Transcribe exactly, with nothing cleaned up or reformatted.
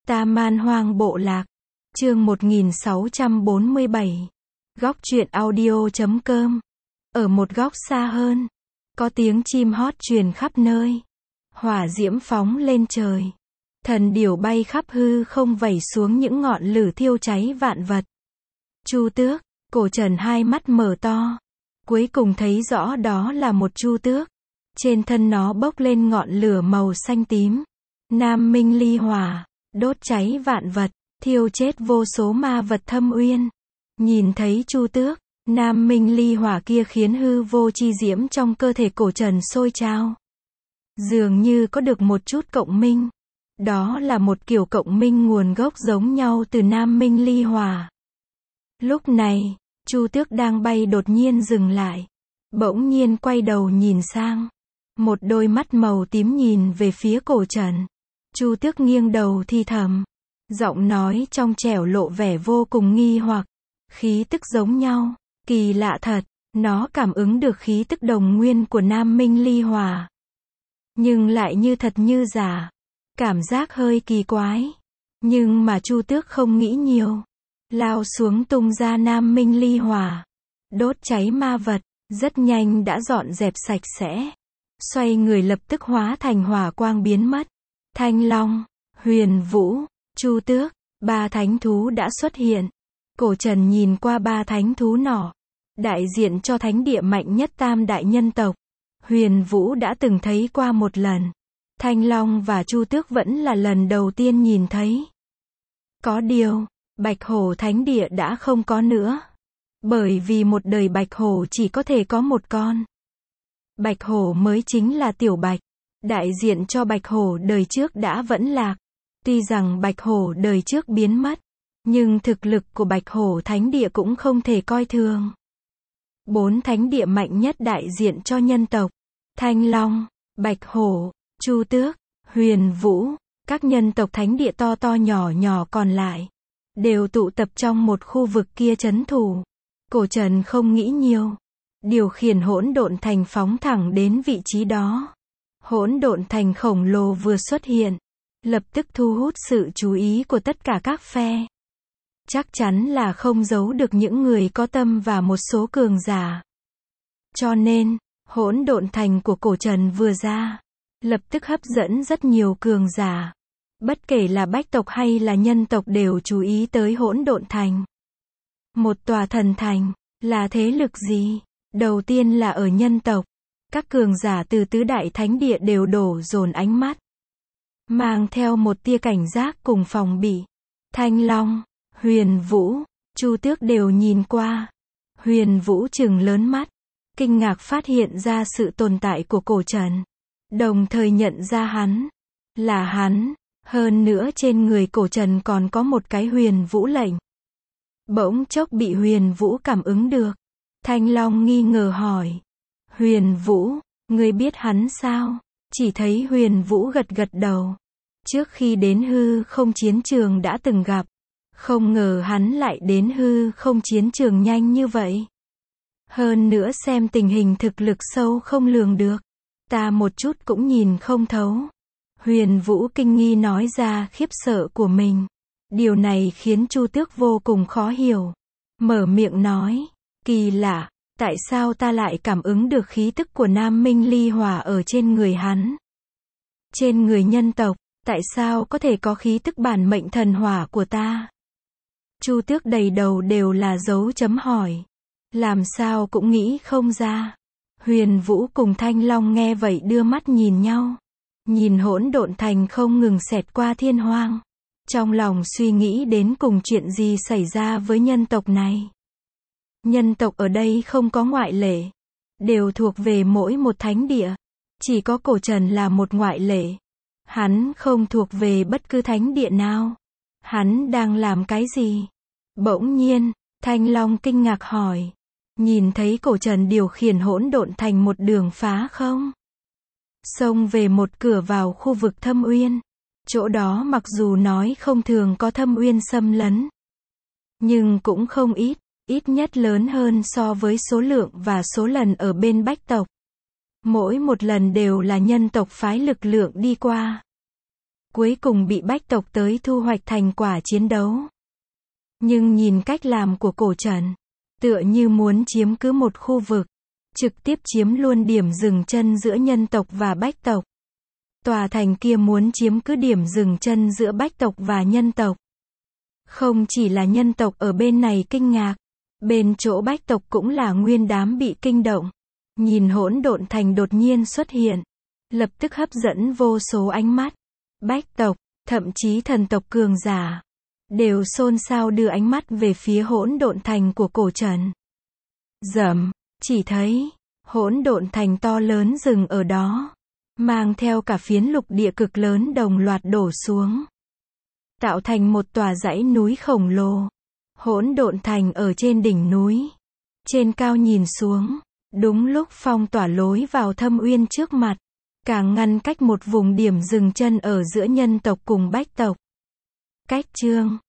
Ta Man Hoang Bộ Lạc. Chương một nghìn sáu trăm bốn mươi bảy. Góc truyện audio chấm com. Ở một góc xa hơn, có tiếng chim hót truyền khắp nơi. Hỏa diễm phóng lên trời. Thần điểu bay khắp hư không vẩy xuống những ngọn lửa thiêu cháy vạn vật. Chu tước, Cổ Trần hai mắt mở to. Cuối cùng thấy rõ đó là một chu tước. Trên thân nó bốc lên ngọn lửa màu xanh tím. Nam minh ly hỏa, đốt cháy vạn vật, thiêu chết vô số ma vật thâm uyên. Nhìn thấy chu tước, nam minh ly hỏa kia khiến hư vô chi diễm trong cơ thể Cổ Trần sôi trào. Dường như có được một chút cộng minh. Đó là một kiểu cộng minh nguồn gốc giống nhau từ nam minh ly hỏa. Lúc này, chu tước đang bay đột nhiên dừng lại. Bỗng nhiên quay đầu nhìn sang. Một đôi mắt màu tím nhìn về phía Cổ Trần. Chu tước nghiêng đầu thì thầm. Giọng nói trong trẻo lộ vẻ vô cùng nghi hoặc. Khí tức giống nhau. Kỳ lạ thật. Nó cảm ứng được khí tức đồng nguyên của nam minh ly hỏa. Nhưng lại như thật như giả. Cảm giác hơi kỳ quái. Nhưng mà chu tước không nghĩ nhiều. Lao xuống tung ra nam minh ly hỏa. Đốt cháy ma vật. Rất nhanh đã dọn dẹp sạch sẽ. Xoay người lập tức hóa thành hỏa quang biến mất. Thanh Long, Huyền Vũ, Chu Tước, ba thánh thú đã xuất hiện. Cổ Trần nhìn qua ba thánh thú nọ. Đại diện cho thánh địa mạnh nhất tam đại nhân tộc. Huyền Vũ đã từng thấy qua một lần. Thanh Long và Chu Tước vẫn là lần đầu tiên nhìn thấy. Có điều, Bạch Hổ thánh địa đã không có nữa. Bởi vì một đời Bạch Hổ chỉ có thể có một con. Bạch Hổ mới chính là Tiểu Bạch. Đại diện cho Bạch Hổ đời trước đã vẫn lạc. Tuy rằng Bạch Hổ đời trước biến mất, nhưng thực lực của Bạch Hổ thánh địa cũng không thể coi thường. Bốn thánh địa mạnh nhất đại diện cho nhân tộc. Thanh Long, Bạch Hổ, Chu Tước, Huyền Vũ, các nhân tộc thánh địa to to nhỏ nhỏ còn lại, đều tụ tập trong một khu vực kia trấn thủ. Cổ Trần không nghĩ nhiều. Điều khiển hỗn độn thành phóng thẳng đến vị trí đó. Hỗn độn thành khổng lồ vừa xuất hiện, lập tức thu hút sự chú ý của tất cả các phe. Chắc chắn là không giấu được những người có tâm và một số cường giả. Cho nên, hỗn độn thành của Cổ Trần vừa ra, lập tức hấp dẫn rất nhiều cường giả. Bất kể là bách tộc hay là nhân tộc đều chú ý tới hỗn độn thành. Một tòa thần thành, là thế lực gì? Đầu tiên là ở nhân tộc. Các cường giả từ tứ đại thánh địa đều đổ dồn ánh mắt. Mang theo một tia cảnh giác cùng phòng bị. Thanh Long, Huyền Vũ, Chu Tước đều nhìn qua. Huyền Vũ trừng lớn mắt. Kinh ngạc phát hiện ra sự tồn tại của Cổ Trần. Đồng thời nhận ra hắn. Là hắn. Hơn nữa trên người Cổ Trần còn có một cái huyền vũ lệnh. Bỗng chốc bị huyền vũ cảm ứng được. Thanh Long nghi ngờ hỏi. Huyền Vũ, ngươi biết hắn sao? Chỉ thấy Huyền Vũ gật gật đầu. Trước khi đến hư không chiến trường đã từng gặp. Không ngờ hắn lại đến hư không chiến trường nhanh như vậy. Hơn nữa xem tình hình thực lực sâu không lường được. Ta một chút cũng nhìn không thấu. Huyền Vũ kinh nghi nói ra khiếp sợ của mình. Điều này khiến Chu Tước vô cùng khó hiểu. Mở miệng nói. Kỳ lạ, tại sao ta lại cảm ứng được khí tức của nam minh ly hỏa ở trên người hắn? Trên người nhân tộc, tại sao có thể có khí tức bản mệnh thần hỏa của ta? Chu Tước đầy đầu đều là dấu chấm hỏi. Làm sao cũng nghĩ không ra. Huyền Vũ cùng Thanh Long nghe vậy đưa mắt nhìn nhau. Nhìn hỗn độn thành không ngừng xẹt qua thiên hoang. Trong lòng suy nghĩ đến cùng chuyện gì xảy ra với nhân tộc này. Nhân tộc ở đây không có ngoại lệ. Đều thuộc về mỗi một thánh địa. Chỉ có Cổ Trần là một ngoại lệ. Hắn không thuộc về bất cứ thánh địa nào. Hắn đang làm cái gì? Bỗng nhiên, Thanh Long kinh ngạc hỏi. Nhìn thấy Cổ Trần điều khiển hỗn độn thành một đường phá không? Xông về một cửa vào khu vực thâm uyên. Chỗ đó mặc dù nói không thường có thâm uyên xâm lấn. Nhưng cũng không ít. Ít nhất lớn hơn so với số lượng và số lần ở bên bách tộc. Mỗi một lần đều là nhân tộc phái lực lượng đi qua. cuối cùng bị bách tộc tới thu hoạch thành quả chiến đấu. Nhưng nhìn cách làm của cổ Trần, tựa như muốn chiếm cứ một khu vực, trực tiếp chiếm luôn điểm dừng chân giữa nhân tộc và bách tộc. Tòa thành kia muốn chiếm cứ điểm dừng chân giữa bách tộc và nhân tộc. Không chỉ là nhân tộc ở bên này kinh ngạc, bên chỗ bách tộc cũng là nguyên đám bị kinh động. Nhìn hỗn độn thành đột nhiên xuất hiện, lập tức hấp dẫn vô số ánh mắt. Bách tộc, thậm chí thần tộc cường giả, đều xôn xao đưa ánh mắt về phía hỗn độn thành của cổ Trần. Rầm, chỉ thấy hỗn độn thành to lớn dừng ở đó, mang theo cả phiến lục địa cực lớn đồng loạt đổ xuống, tạo thành một tòa dãy núi khổng lồ. Hỗn độn thành ở trên đỉnh núi, trên cao nhìn xuống, đúng lúc phong tỏa lối vào thâm uyên trước mặt, càng ngăn cách một vùng điểm dừng chân ở giữa nhân tộc cùng bách tộc. Cách chương